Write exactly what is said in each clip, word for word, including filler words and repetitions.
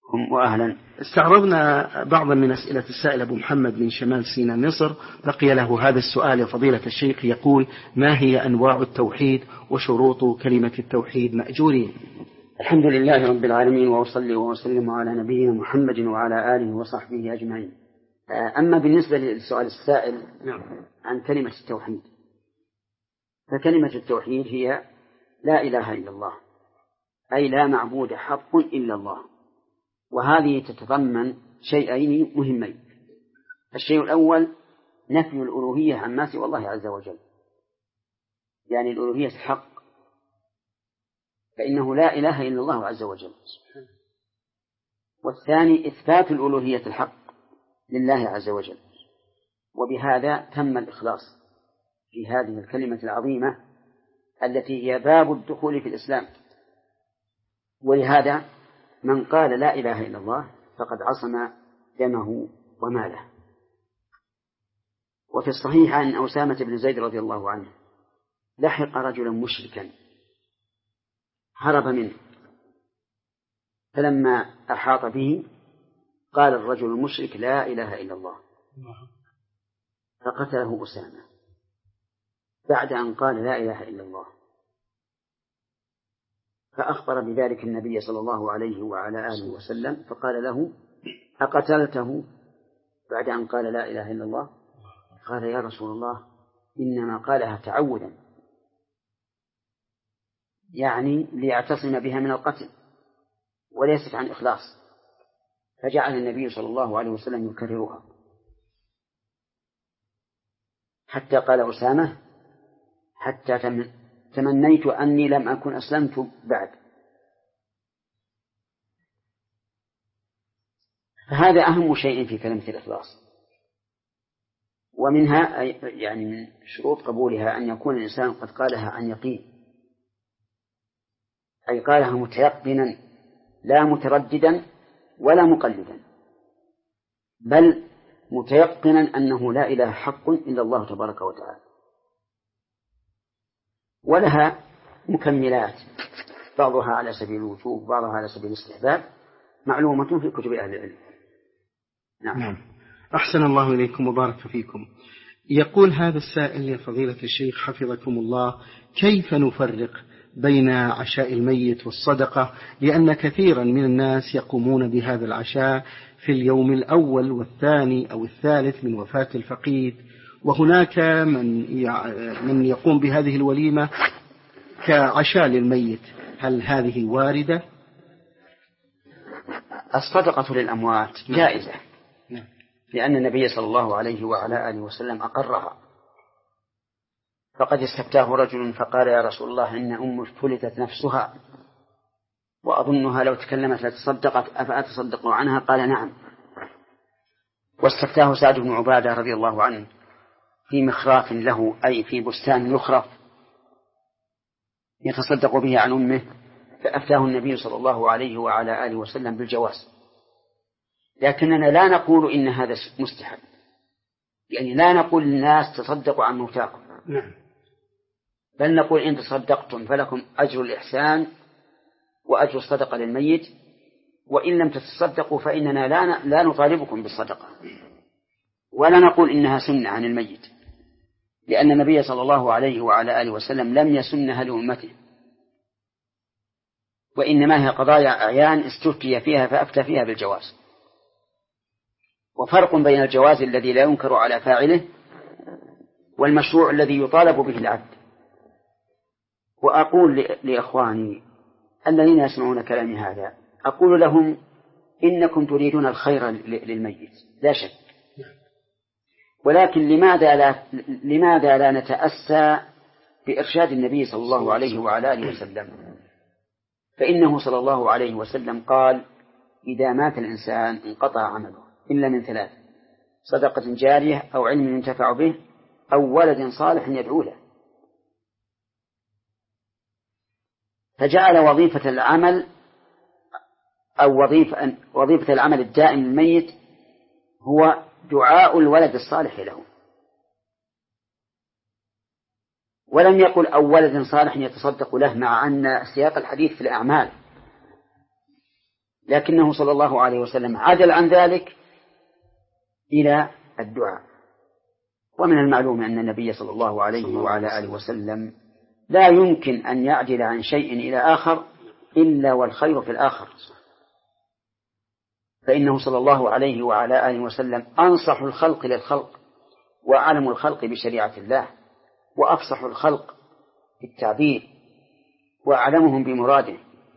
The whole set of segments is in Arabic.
وأهلا. استعرضنا بعضا من أسئلة السائل أبو محمد من شمال سيناء مصر، بقي له هذا السؤال يا فضيلة الشيخ، يقول: ما هي أنواع التوحيد وشروط كلمة التوحيد مأجورين؟ الحمد لله رب العالمين، وأصلي وأسلم على نبينا محمد وعلى آله وصحبه أجمعين. أما بالنسبة للسؤال السائل عن كلمة التوحيد، فكلمة التوحيد هي لا إله إلا الله، أي لا معبود حق إلا الله. وهذه تتضمن شيئين مهمين: الشيء الأول نفي الألوهية عما سوى الله عز وجل، يعني الألوهية الحق، فإنه لا إله إلا الله عز وجل. والثاني إثبات الألوهية الحق لله عز وجل. وبهذا تم الإخلاص في هذه الكلمة العظيمة التي هي باب الدخول في الإسلام. ولهذا من قال لا إله إلا الله فقد عصم دمه وماله. وفي الصحيح عن أسامة بن زيد رضي الله عنه لحق رجلا مشركا هرب منه، فلما أحاط به قال الرجل المشرك لا إله إلا الله، فقتله أسامة بعد أن قال لا إله إلا الله. فأخبر بذلك النبي صلى الله عليه وعلى آله وسلم، فقال له: أقتلته بعد أن قال لا إله إلا الله؟ قال: يا رسول الله، إنما قالها تعودا، يعني ليعتصم بها من القتل وليست عن إخلاص. فجعل النبي صلى الله عليه وسلم يكررها حتى قال أسامة: حتى تمنيت أني لم أكن أسلمت بعد. فهذا أهم شيء في كلمة الإخلاص. ومنها يعني من شروط قبولها أن يكون الإنسان قد قالها عن يقين، أي قالها متيقنا لا مترددا ولا مقلدا، بل متيقنا أنه لا إله حق إلا الله تبارك وتعالى. ولها مكملات، بعضها على سبيل الوجوب، بعضها على سبيل الاستحباب، معلومة في كتب أهل العلم. نعم. نعم. أحسن الله إليكم وبارك فيكم. يقول هذا السائل: يا فضيلة الشيخ حفظكم الله، كيف نفرق بين عشاء الميت والصدقة؟ لأن كثيرا من الناس يقومون بهذا العشاء في اليوم الأول والثاني أو الثالث من وفاة الفقيد، وهناك من من يقوم بهذه الوليمة كعشاء للميت. هل هذه واردة؟ الصدقة للأموات جائزة، لأن النبي صلى الله عليه وعلى آله وسلم أقرها. فقد استفتاه رجل فقال: يا رسول الله، إن أم فلتت نفسها وأظنها لو تكلمت لتصدقت، أفأتصدق عنها؟ قال: نعم. واستفتاه سعد بن عبادة رضي الله عنه في مخراف له، أي في بستان يخرف يتصدق به عن أمه، فأفتاه النبي صلى الله عليه وعلى آله وسلم بالجواز. لكننا لا نقول إن هذا مستحب، يعني لا نقول للناس تصدقوا عن موتاكم، بل نقول إن تصدقتم فلكم أجر الإحسان وأجر الصدقة للميت، وإن لم تتصدقوا فإننا لا لا نطالبكم بالصدقة، ولا نقول إنها سنة عن الميت، لأن النبي صلى الله عليه وعلى آله وسلم لم يسنها لأمته، وإنما هي قضايا أعيان استفتي فيها فأفتى فيها بالجواز. وفرق بين الجواز الذي لا ينكر على فاعله والمشروع الذي يطالب به العبد. وأقول لإخواني الذين يسمعون كلامي هذا، أقول لهم: إنكم تريدون الخير للميت لا شك، ولكن لماذا لا, لماذا لا نتأسى بإرشاد النبي صلى الله عليه وعلى آله وسلم؟ فإنه صلى الله عليه وسلم قال: إذا مات الإنسان انقطع عمله إلا من ثلاث: صدقة جارية أو علم ينتفع به أو ولد صالح يدعو له. فجعل وظيفة العمل أو وظيفة, وظيفة العمل الدائم للميت هو دعاء الولد الصالح له، ولم يقل أو ولد صالح يتصدق له، مع أن سياق الحديث في الأعمال، لكنه صلى الله عليه وسلم عدل عن ذلك إلى الدعاء. ومن المعلوم أن النبي صلى الله عليه وعلى آله وسلم لا يمكن أن يعدل عن شيء إلى آخر إلا والخير في الآخر، فإنه صلى الله عليه وعلى آله وسلم أنصح الخلق للخلق، وأعلم الخلق بشريعة الله، وأفصح الخلق بالتعبير، وأعلمهم بمراده.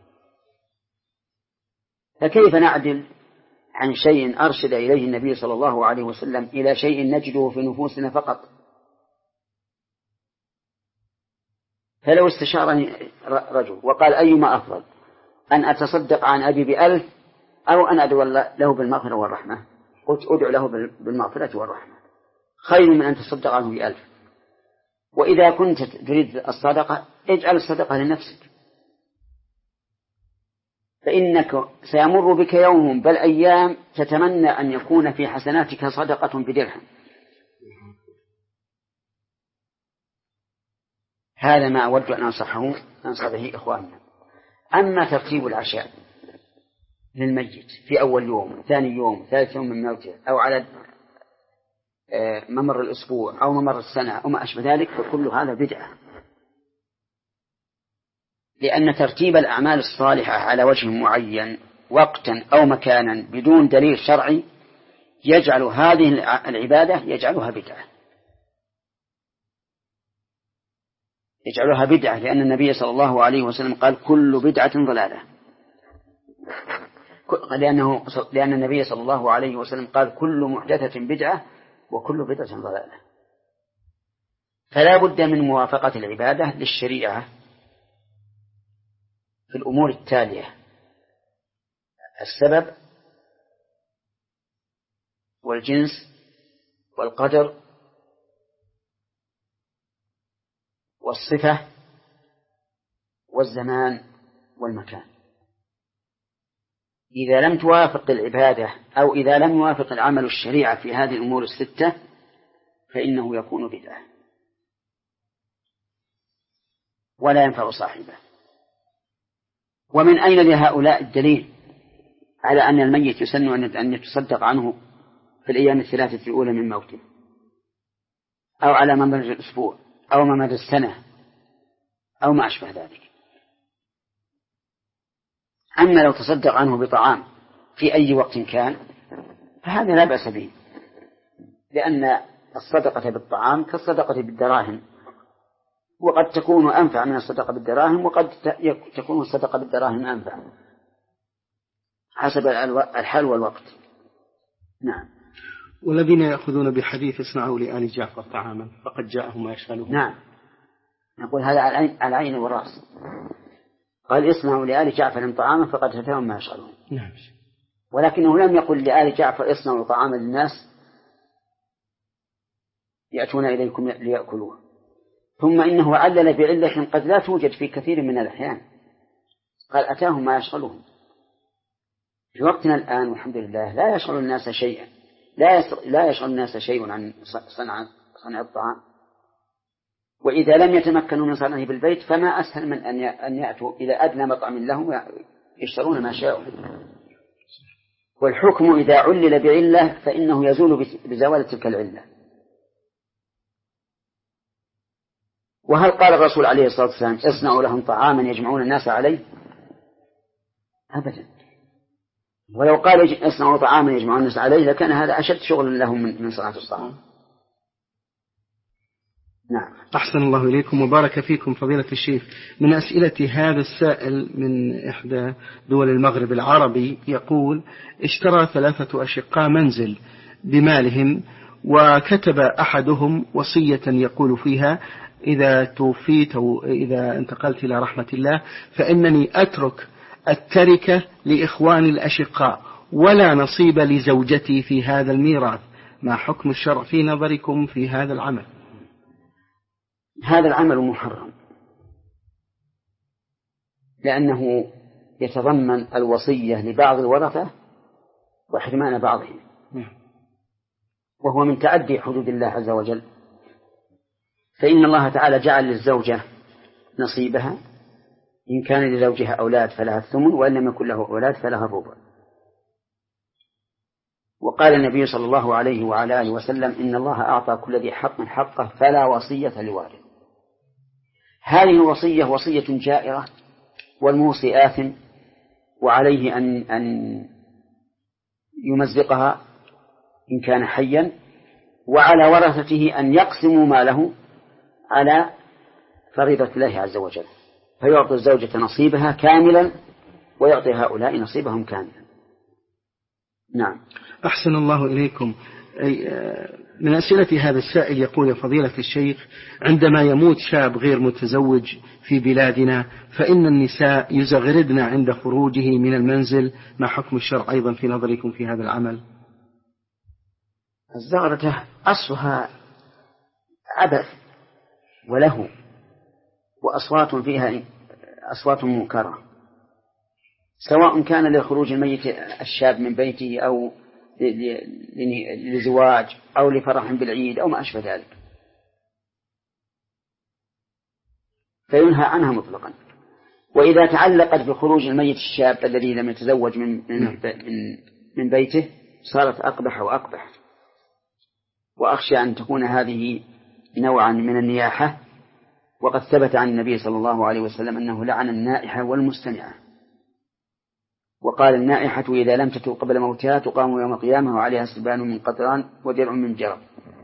فكيف نعدل عن شيء أرشد إليه النبي صلى الله عليه وسلم إلى شيء نجده في نفوسنا فقط؟ فلو استشارني رجل وقال أيما أفضل، أن أتصدق عن أبي بألف أو أن أدعو له بالمغفرة والرحمة، قلت أدعو له بالمغفرة والرحمة خير من أن تصدق عنه بألف. وإذا كنت تريد الصدقة اجعل الصدقة لنفسك، فإنك سيمر بك يوم بل أيام تتمنى أن يكون في حسناتك صدقة بدرهم. هذا ما أود أن أنصحه أنصح به إخواننا. أما ترتيب العشاء للميت في أول يوم، ثاني يوم، ثالث يوم من موته، أو على ممر الأسبوع أو ممر السنة أو ما أشبه ذلك، فكل هذا بدعة، لأن ترتيب الأعمال الصالحة على وجه معين وقتا أو مكانا بدون دليل شرعي يجعل هذه العبادة يجعلها بدعة يجعلها بدعة لأن النبي صلى الله عليه وسلم قال كل بدعة ضلالة، لأنه لأن النبي صلى الله عليه وسلم قال كل محدثة بدعة وكل بدعة ضلالة. فلا بد من موافقة العبادة للشريعة في الأمور التالية: السبب والجنس والقدر والصفة والزمان والمكان. إذا لم توافق العبادة أو إذا لم يوافق العمل الشريعة في هذه الأمور الستة فإنه يكون بدعة ولا ينفع صاحبه. ومن أين لهؤلاء الدليل على أن الميت يسن أن يتصدق عنه في الأيام الثلاثة الأولى من موته أو على ممر الأسبوع أو ممر السنة أو ما أشبه ذلك؟ أما لو تصدق عنه بطعام في أي وقت كان فهذا لا بأس به، لأن الصدقة بالطعام كالصدقة بالدراهم، وقد تكون أنفع من الصدقة بالدراهم وقد تكون الصدقة بالدراهم أنفع حسب الحال والوقت. نعم. والذين يأخذون بحديث اصنعوا لآل جعفر طعاما فقد جاءهم ما يشغلهم. نعم، نقول هذا على العين والرأس. قال اصنعوا لآل جعفر طعاما فقد أتاهم ما يشغلهم. نعم. ولكنه لم يقل لآل جعفر اصنعوا طعاما للناس يأتون إليكم ليأكلوه. ثم إنه علل بعلة قد لا توجد في كثير من الأحيان، قال أتاهم ما يشغلهم. في وقتنا الآن والحمد لله لا يشغل الناس شيئا لا لا يشغل الناس شيء عن صنع صنع الطعام، وإذا لم يتمكنوا من صنعه بالبيت فما أسهل من أن أن يأتوا إلى أدنى مطعم لهم يشترون ما شاءوا. والحكم إذا علل بعلة فإنه يزول بزوال تلك العلة. وهل قال الرسول عليه الصلاة والسلام اصنعوا لهم طعاما يجمعون الناس عليه؟ أبدا. ولو قال اصنعوا طعاما يجمعون الناس عليه لكان هذا أشد شغل لهم من صناعة الطعام. نعم. أحسن الله إليكم وبارك فيكم فضيلة الشيخ. من أسئلة هذا السائل من إحدى دول المغرب العربي يقول: اشترى ثلاثة أشقاء منزل بمالهم، وكتب أحدهم وصية يقول فيها: إذا توفيت أو إذا انتقلت إلى رحمة الله فإنني أترك التركة لإخواني الأشقاء ولا نصيب لزوجتي في هذا الميراث، ما حكم الشرع في نظركم في هذا العمل؟ هذا العمل محرم، لأنه يتضمن الوصية لبعض الورثة وحرمان بعضهم، وهو من تعدي حدود الله عز وجل. فإن الله تعالى جعل للزوجة نصيبها إن كان لزوجها أولاد فلها الثمن، وإن لم يكن له أولاد فلها الربع. وقال النبي صلى الله عليه وعلى آله وسلم: إن الله أعطى كل ذي حق حقه فلا وصية لوارث. هذه الوصية وصية جائرة، والموصي آثم، وعليه أن أن يمزقها إن كان حيا، وعلى ورثته أن يقسموا ماله على فريضة الله عز وجل، فيعطي الزوجة نصيبها كاملا ويعطي هؤلاء نصيبهم كاملا. نعم. أحسن الله إليكم. من أسئلة هذا السائل يقول: يا فضيلة الشيخ، عندما يموت شاب غير متزوج في بلادنا فإن النساء يزغردن عند خروجه من المنزل، ما حكم الشرع أيضا في نظركم في هذا العمل؟ الزغرة أصلها عبث وله، وأصوات فيها أصوات منكرة، سواء كان لخروج الميت الشاب من بيته أو لزواج أو لفرح بالعيد أو ما أشبه ذلك، فينهى عنها مطلقا. وإذا تعلقت بخروج الميت الشاب الذي لم يتزوج من من من بيته صارت أقبح وأقبح. وأخشى أن تكون هذه نوعا من النياحة، وقد ثبت عن النبي صلى الله عليه وسلم أنه لعن النائحة والمستمعة، وقال: النائحة إذا لم تتوب قبل موتها تقام يوم القيامة وعليها سبان من قطران ودرع من جرب.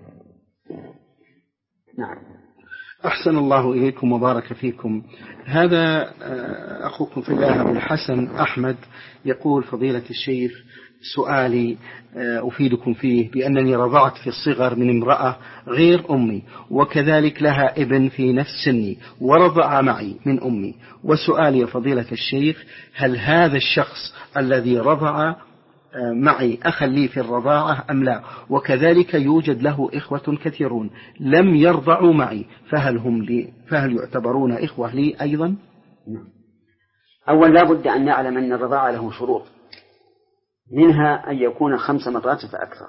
نعم. أحسن الله إليكم وبارك فيكم. هذا أخوكم في الله أبو الحسن أحمد يقول: فضيلة الشيخ، سؤالي أفيدكم فيه بأنني رضعت في الصغر من امرأة غير أمي، وكذلك لها ابن في نفس سني ورضع معي من أمي، وسؤالي يا فضيلة الشيخ: هل هذا الشخص الذي رضع معي أخا لي في الرضاعة أم لا؟ وكذلك يوجد له إخوة كثيرون لم يرضعوا معي، فهل هم لي فهل يعتبرون إخوة لي أيضا؟ أولا لا بد أن نعلم أن الرضاعة له شروط، منها أن يكون خمس مرات فأكثر.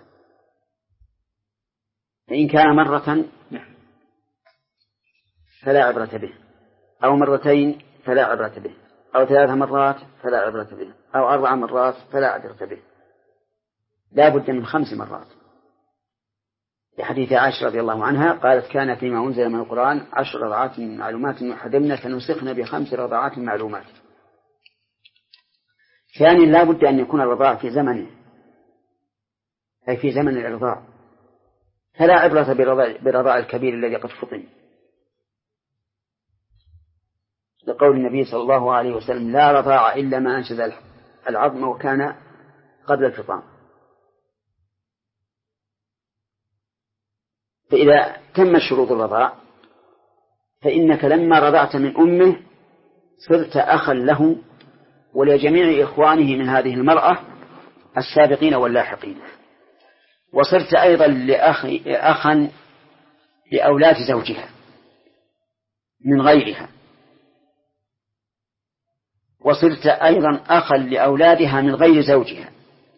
فإن كان مرة فلا عبرة به، أو مرتين فلا عبرة به، أو ثلاث مرات فلا عبرة به، أو أربع مرات فلا عبرة به. لا بد من خمس مرات، لحديث عائشة رضي الله عنها قالت: كان فيما أنزل من القرآن عشر رضعات معلومات يحرمن فنسخن بخمس رضعات معلومات. ثانيا لا بد أن يكون الرضاع في زمنه، أي في زمن الإرضاع، فلا عبرة برضاع الكبير الذي قد فطن، لقول النبي صلى الله عليه وسلم: لا رضاع إلا ما أنشز العظم وكان قبل الفطام. فإذا تم شروط الرضاع فإنك لما رضعت من أمه صرت أخا له ولجميع إخوانه من هذه المرأة السابقين واللاحقين، وصرت أيضا لأخي أخا لأولاد زوجها من غيرها، وصرت أيضا أخا لأولادها من غير زوجها.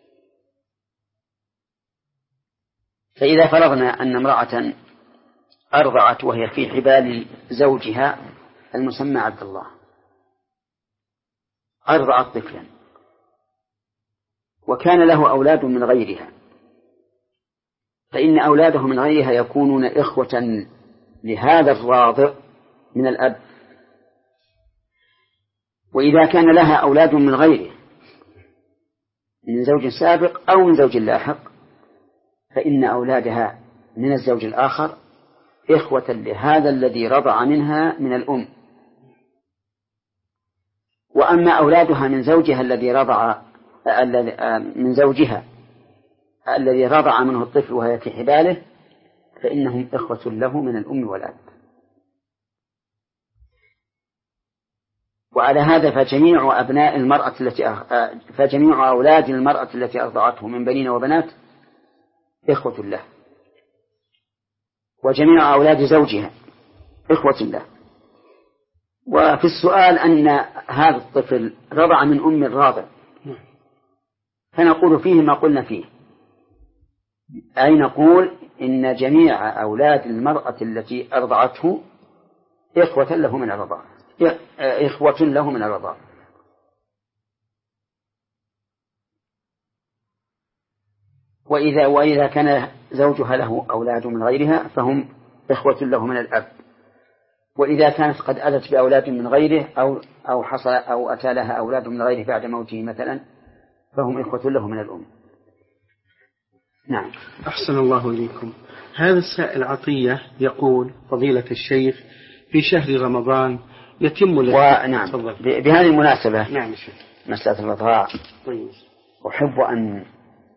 فإذا فرضنا أن امرأة أرضعت وهي في حبال زوجها المسمى عبد الله، أرضعت طفلا وكان له أولاد من غيرها، فإن أولاده من غيرها يكونون إخوة لهذا الراضع من الأب. وإذا كان لها أولاد من غيره من زوج سابق أو من زوج لاحق فإن أولادها من الزوج الآخر إخوة لهذا الذي رضع منها من الأم. وأما أولادها من زوجها الذي رضع من زوجها الذي رضع منه الطفل وهي في حباله فإنهم إخوة له من الأم والأب. وعلى هذا فجميع أبناء المرأة التي فجميع أولاد المرأة التي أرضعته من بنين وبنات إخوة له، وجميع أولاد زوجها إخوة له. وفي السؤال أن هذا الطفل رضع من أم الراضع فنقول فيه ما قلنا فيه، أي نقول إن جميع أولاد المرأة التي أرضعته إخوة له من الرضاعة. إخوة له من الرضاع. وإذا, وإذا كان زوجها له أولاد من غيرها فهم إخوة له من الأب. وإذا كانت قد أتت بأولاد من غيره أو, أو, حصل أو أتى لها أولاد من غيره بعد موته مثلا فهم إخوة له من الأم. نعم. أحسن الله إليكم. هذا السائل عطية يقول فضيلة الشيخ في شهر رمضان يتم ونعم بهذه المناسبة نعم مسألة الرضاع طيب. أحب أن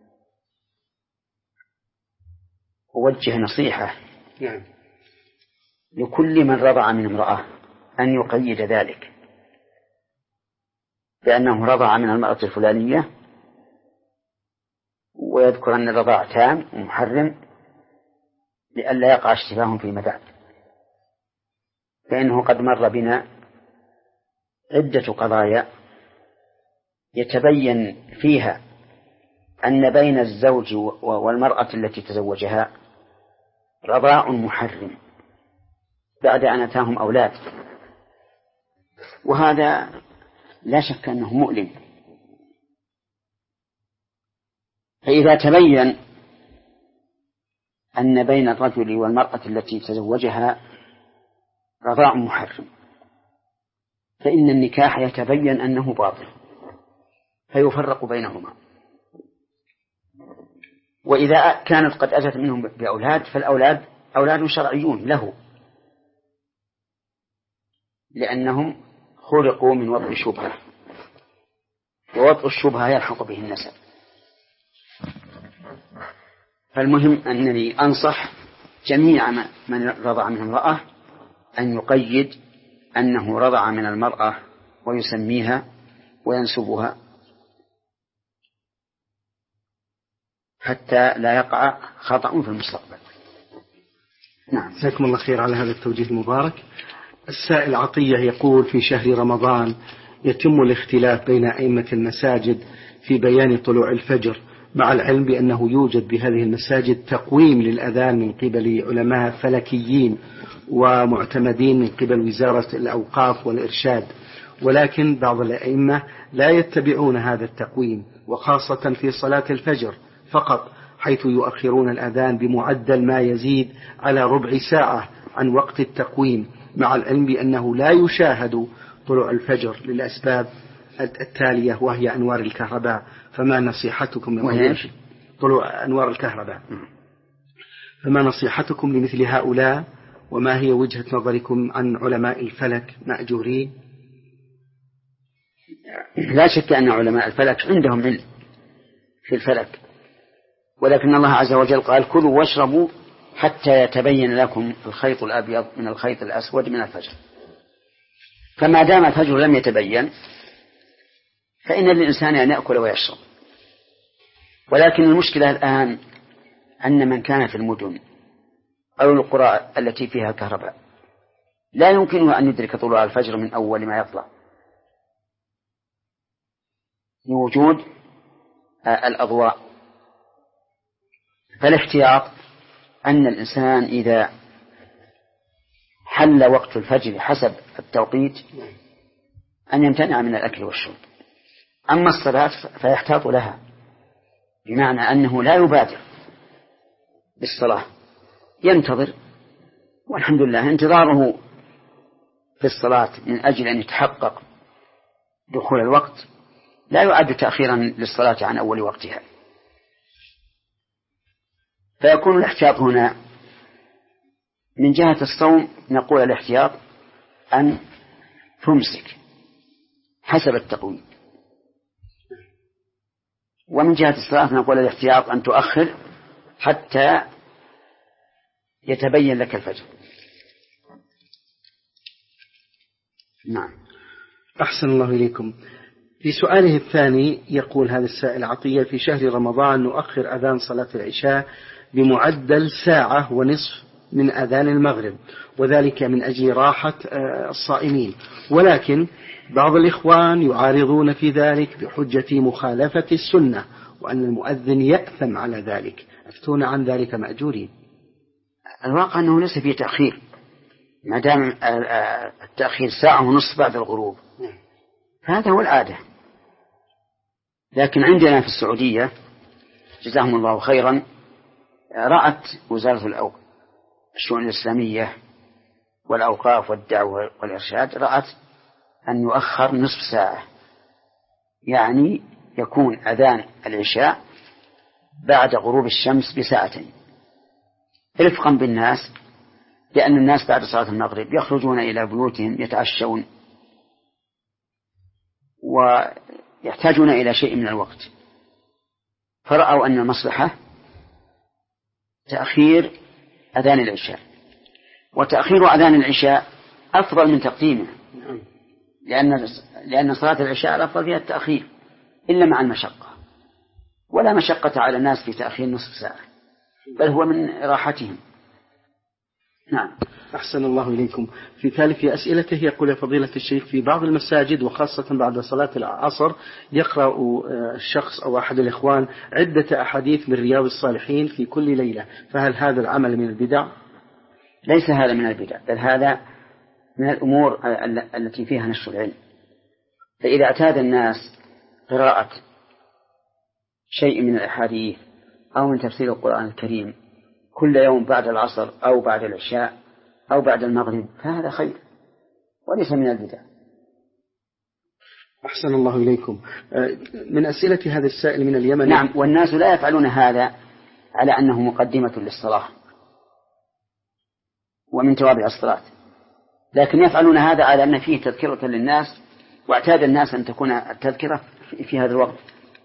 أوجه نصيحة نعم. لكل من رضع من امرأة أن يقيد ذلك بأنه رضع من المرأة الفلانية ويذكر أن الرضاع تام ومحرم لئلا يقع اشتباه فيما بعد، فإنه قد مر بنا عدة قضايا يتبين فيها أن بين الزوج والمرأة التي تزوجها رضاع محرم بعد أن أتاهم أولاد، وهذا لا شك أنه مؤلم. فإذا تبين أن بين الرجل والمرأة التي تزوجها رضاع محرم فإن النكاح يتبين أنه باطل فيفرق بينهما. وإذا كانت قد أتت منهم بأولاد فالأولاد أولاد شرعيون له لأنهم خلقوا من وضع الشبهة، ووضع الشبهة يلحق به النسب. فالمهم أنني أنصح جميع من رضع من امرأة أن يقيد أنه رضع من المرأة ويسميها وينسبها حتى لا يقع خطأ في المستقبل. نعم. جزاكم الله خير على هذا التوجيه المبارك. السائل عطية يقول في شهر رمضان يتم الاختلاف بين أئمة المساجد في بيان طلوع الفجر، مع العلم بأنه يوجد بهذه المساجد تقويم للأذان من قبل علماء فلكيين ومعتمدين من قبل وزارة الأوقاف والإرشاد، ولكن بعض الأئمة لا يتبعون هذا التقويم، وخاصة في صلاة الفجر فقط، حيث يؤخرون الأذان بمعدل ما يزيد على ربع ساعة عن وقت التقويم، مع العلم بأنه لا يشاهد طلوع الفجر للأسباب التالية وهي أنوار الكهرباء. فما نصيحتكم طلوع أنوار الكهرباء فما نصيحتكم لمثل هؤلاء، وما هي وجهة نظركم عن علماء الفلك مأجورين؟ لا شك أن علماء الفلك عندهم علم في الفلك، ولكن الله عز وجل قال كلوا واشربوا حتى يتبين لكم الخيط الأبيض من الخيط الأسود من الفجر. فما دام الفجر لم يتبين فإن للإنسان أن يأكل ويشرب. ولكن المشكلة الآن أن من كان في المدن أو القرى التي فيها كهرباء لا يمكنه أن يدرك طلوع الفجر من أول ما يطلع لوجود الأضواء. فالاحتياط أن الإنسان إذا حل وقت الفجر حسب التوقيت أن يمتنع من الأكل والشرب. أما الصلاة فيحتاط لها، بمعنى أنه لا يبادر بالصلاة، ينتظر، والحمد لله انتظاره في الصلاة من أجل أن يتحقق دخول الوقت لا يعد تأخيرا للصلاة عن أول وقتها. فيكون الاحتياط هنا من جهة الصوم نقول الاحتياط أن تمسك حسب التقويم، ومن جهة الصلاة نقول الاحتياط أن تؤخر حتى يتبين لك الفجر. نعم. أحسن الله إليكم. في سؤاله الثاني يقول هذا السائل عطية في شهر رمضان نؤخر أذان صلاة العشاء بمعدل ساعة ونصف من أذان المغرب، وذلك من أجل راحة الصائمين، ولكن بعض الإخوان يعارضون في ذلك بحجة مخالفة السنة وأن المؤذن يأثم على ذلك، أفتون عن ذلك مأجورين. الواقع أنه ليس فيه تأخير، ما دام التأخير ساعة ونصف بعد الغروب هذا هو العادة. لكن عندنا في السعودية جزاهم الله خيرا رأت وزارة الشؤون الإسلامية والأوقاف والدعوة والإرشاد رأت أن يؤخر نصف ساعة، يعني يكون أذان العشاء بعد غروب الشمس بساعتين رفقا بالناس، لأن الناس بعد صلاة المغرب يخرجون إلى بيوتهم يتعشون ويحتاجون إلى شيء من الوقت، فرأوا أن المصلحة تأخير أذان العشاء، وتأخير أذان العشاء أفضل من تقديمه، لأن لأن صلاة العشاء الأفضل فيها التأخير إلا مع المشقة، ولا مشقة على الناس في تأخير نصف ساعة، بل هو من راحتهم. نعم. أحسن الله إليكم. في ثالث أسئلته يقول يا فضيلة الشيخ في بعض المساجد وخاصة بعد صلاة العصر يقرأ الشخص أو أحد الإخوان عدة أحاديث من رياض الصالحين في كل ليلة، فهل هذا العمل من البدع؟ ليس هذا من البدع، بل هذا من الأمور التي فيها نشر العلم. فإذا اعتاد الناس قراءة شيء من الأحاديث أو من تفسير القرآن الكريم كل يوم بعد العصر أو بعد العشاء أو بعد المغرب فهذا خير وليس من البدع. أحسن الله إليكم. من أسئلة هذا السائل من اليمن. نعم، والناس لا يفعلون هذا على أنه مقدمة للصلاة ومن توابع الصلاة، لكن يفعلون هذا على أن فيه تذكرة للناس، واعتاد الناس أن تكون التذكرة في هذا الوقت،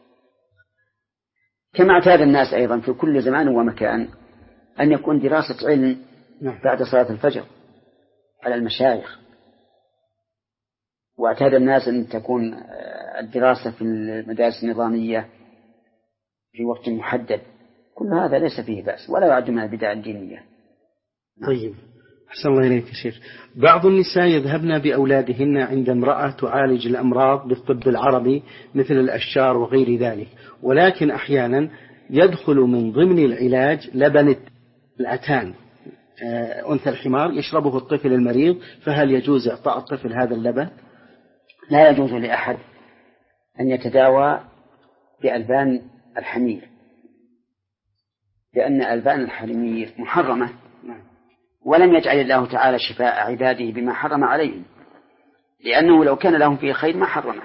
كما اعتاد الناس أيضا في كل زمان ومكان أن يكون دراسة علم بعد صلاة الفجر على المشايخ، واعتاد الناس أن تكون الدراسة في المدارس النظامية في وقت محدد. كل هذا ليس فيه بأس ولا يعد من البدع الدينية. طيب، أحسن الله إليك يا شيخ. بعض النساء يذهبن بأولادهن عند امرأة تعالج الأمراض بالطب العربي مثل الأشجار وغير ذلك، ولكن أحيانا يدخل من ضمن العلاج لبن الأتان أنثى الحمار يشربه الطفل المريض، فهل يجوز إعطاء الطفل هذا اللبن؟ لا يجوز لأحد أن يتداوى بألبان الحمير، لأن ألبان الحمير محرمة، ولم يجعل الله تعالى شفاء عباده بما حرم عليهم، لأنه لو كان لهم فيه خير ما حرمه.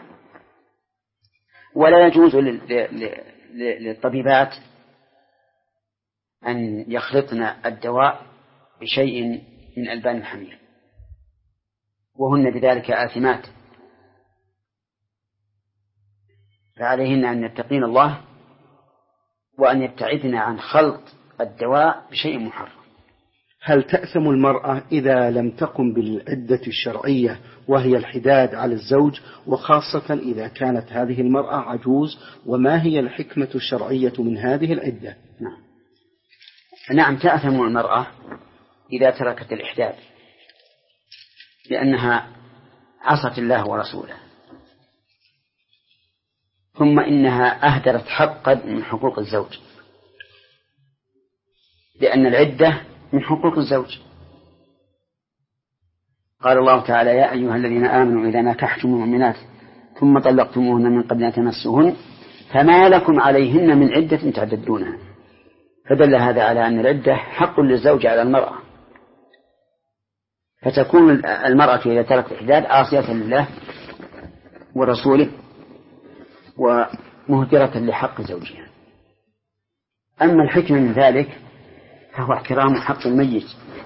ولا يجوز للطبيبات أن يخلطن الدواء بشيء من ألبان الحمير، وهن بذلك آثمات، فعليهن أن يتقين الله وأن يبتعدن عن خلط الدواء بشيء محرم. هل تأثم المرأة إذا لم تقم بالعدة الشرعية وهي الحداد على الزوج، وخاصة إذا كانت هذه المرأة عجوز؟ وما هي الحكمة الشرعية من هذه العدة؟ نعم, نعم تأثم المرأة إذا تركت الإحداد، لأنها عصت الله ورسوله، ثم إنها أهدرت حقا من حقوق الزوج، لأن العدة من حقوق الزوج. قال الله تعالى: يا أيها الذين آمنوا إذا نكحتم المؤمنات ثم طلقتموهن من قبل أن تمسوهن فما لكم عليهن من عدة تعتدونها. فدل هذا على أن العدة حق للزوج على المرأة، فتكون المرأة إذا تركت الإحداد عاصية لله ورسوله ومهدرة لحق زوجها. أما الحكمة من ذلك فهو احترام حق الميت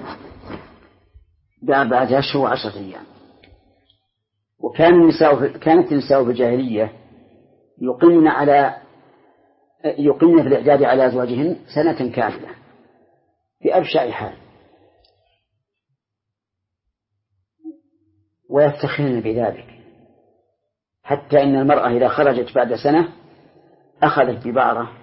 بأربعة أشهر وعشرة أيام. وكان النساء كانت النساء في الجاهلية يقمن على يقمن في الإعداد على أزواجهن سنة كاملة بأبشع حال، ويفتخرن بذلك، حتى إن المرأة إذا خرجت بعد سنة أخذت ببعرة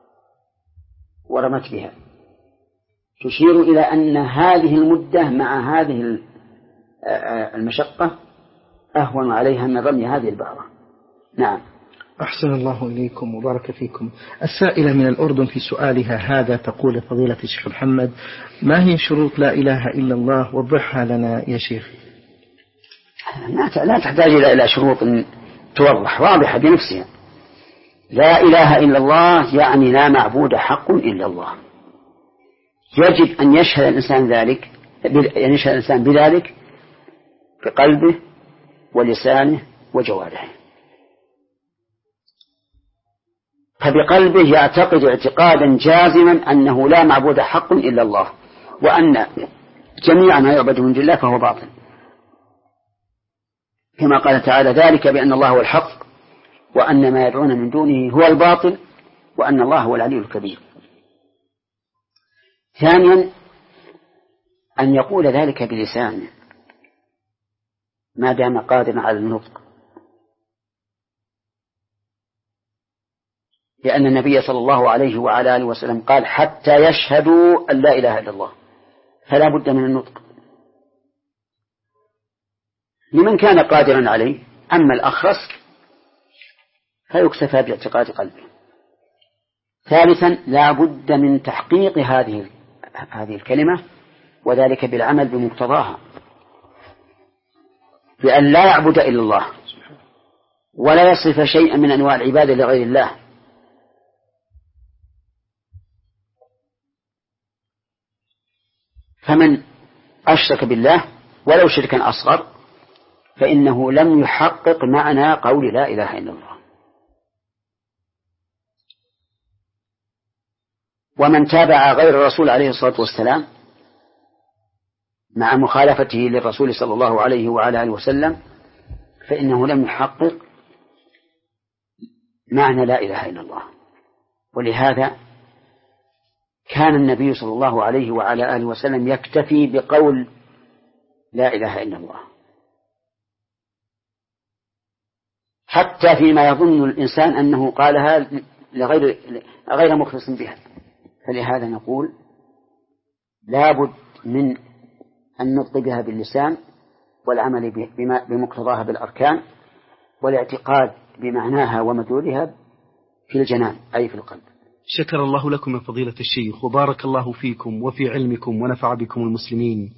ورمت بها، تشير إلى أن هذه المدة مع هذه المشقة أهون عليها من رمي هذه البعرة. نعم. أحسن الله إليكم وبارك فيكم. السائلة من الأردن في سؤالها هذا تقول: فضيلة الشيخ محمد، ما هي شروط لا إله إلا الله؟ وضحها لنا يا شيخ. لا تحتاج إلى شروط توضح، واضحة بنفسها. لا إله إلا الله يعني لا معبود حق إلا الله. يجب أن يشهد الإنسان ذلك، أن يشهد الإنسان بذلك بقلبه ولسانه وجوارحه. فبقلبه يعتقد اعتقادا جازما أنه لا معبود حق إلا الله، وأن جميع ما يعبد من دون الله فهو باطل، كما قال تعالى: ذلك بأن الله هو الحق وأن ما يدعون من دونه هو الباطل وأن الله هو العلي الكبير. ثانيا أن يقول ذلك بلسانه ما دام قادرا على النطق، لأن النبي صلى الله عليه وعلى آله وسلم قال: حتى يشهدوا أن لا إله إلا الله، فلا بد من النطق لمن كان قادرا عليه. أما الأخرس فيكتفى باعتقاد قلبه. ثالثا لا بد من تحقيق هذه هذه الكلمة، وذلك بالعمل بمقتضاها، بأن لا يعبد إلا الله ولا يصرف شيئا من أنواع العبادة لغير الله، فمن أشرك بالله ولو شركا أصغر فإنه لم يحقق معنى قول لا إله إلا الله. ومن تابع غير الرسول عليه الصلاة والسلام مع مخالفته للرسول صلى الله عليه وعلى آله وسلم فإنه لم يحقق معنى لا إله إلا الله. ولهذا كان النبي صلى الله عليه وعلى آله وسلم يكتفي بقول لا إله إلا الله، حتى فيما يظن الإنسان أنه قالها لغير غير مخلص بها. فلهذا نقول لا بد من النطق بها باللسان، والعمل بمقتضاها بالأركان، والاعتقاد بمعناها ومدلولها في الجنان أي في القلب. شكر الله لكم يا فضيلة الشيخ، وبارك الله فيكم وفي علمكم ونفع بكم المسلمين.